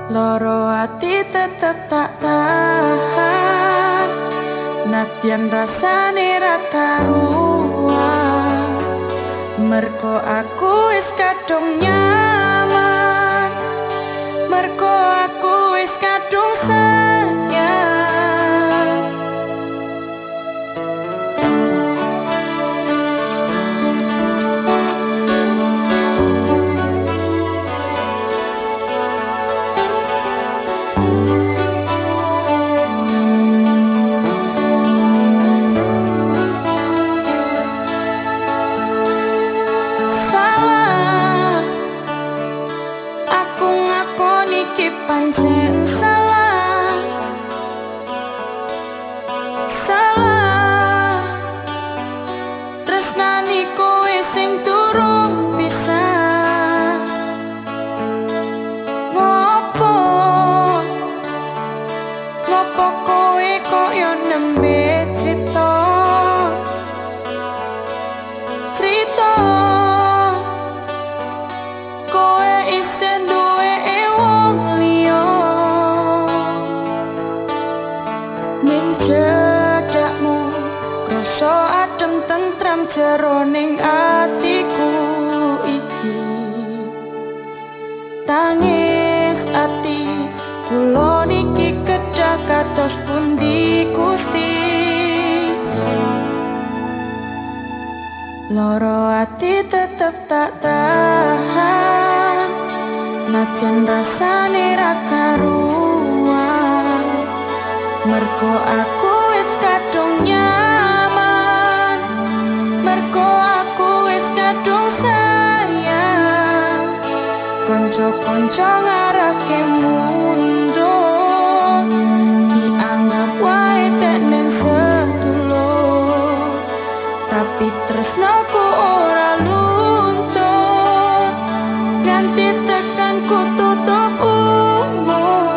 Loro ati tetep tak tahan, nadyan rasane ra karuan. Merko aku wis kadung nyaman, merko aku wis kadung sayang. Pancen salah, salah tresnani kowe sing durung bisa. Ngopo, ngopo kowe koyo nembe cerita, cerita kowe isen duwe cedakmu krasa adem tentram jeroning atiku iki. Tangis ati kula niki kedah kados pundi Gusti. Loro ati tetep tak tahan, nadyan rasane ra karuan. Mergo aku wis kadung nyaman, mergo aku wis kadung sayang. Konco-konco ngarake mundur, dianggap wae denen sedulur, tapi tresnaku ora luntur, nganti tekan ku tutup umur.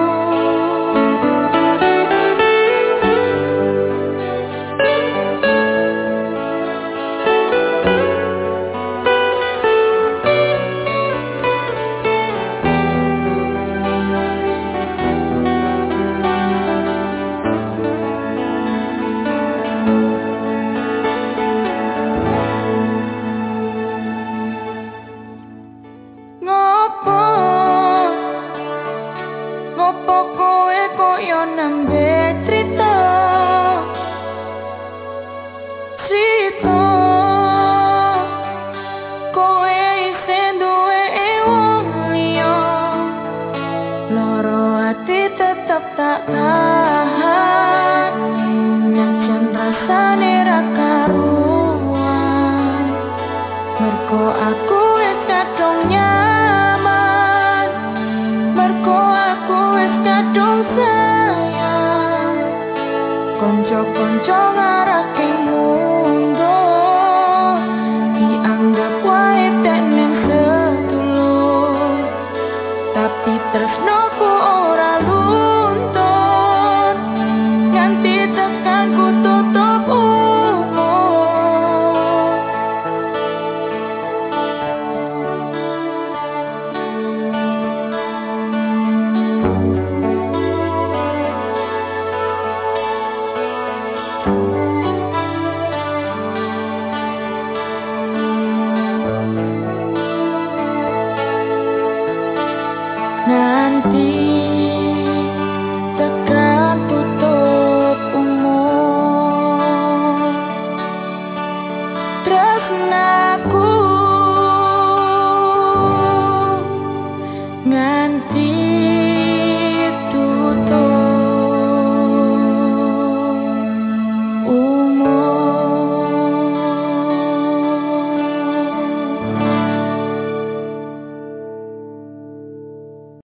Ngopo kowe koyo nembe cerita, cerita kowe isen duwe wong liya. Loro ati tetep tak tahan, najan rasane ra karuan. Mergo aku wis kadung nyaman, mergo aku wis kadung sayang. Konco-konco ngarake mundur, dianggap wae denen sedulur, tapi tresnoku ora luntur, nganti tekan ku tutup umur. Nanti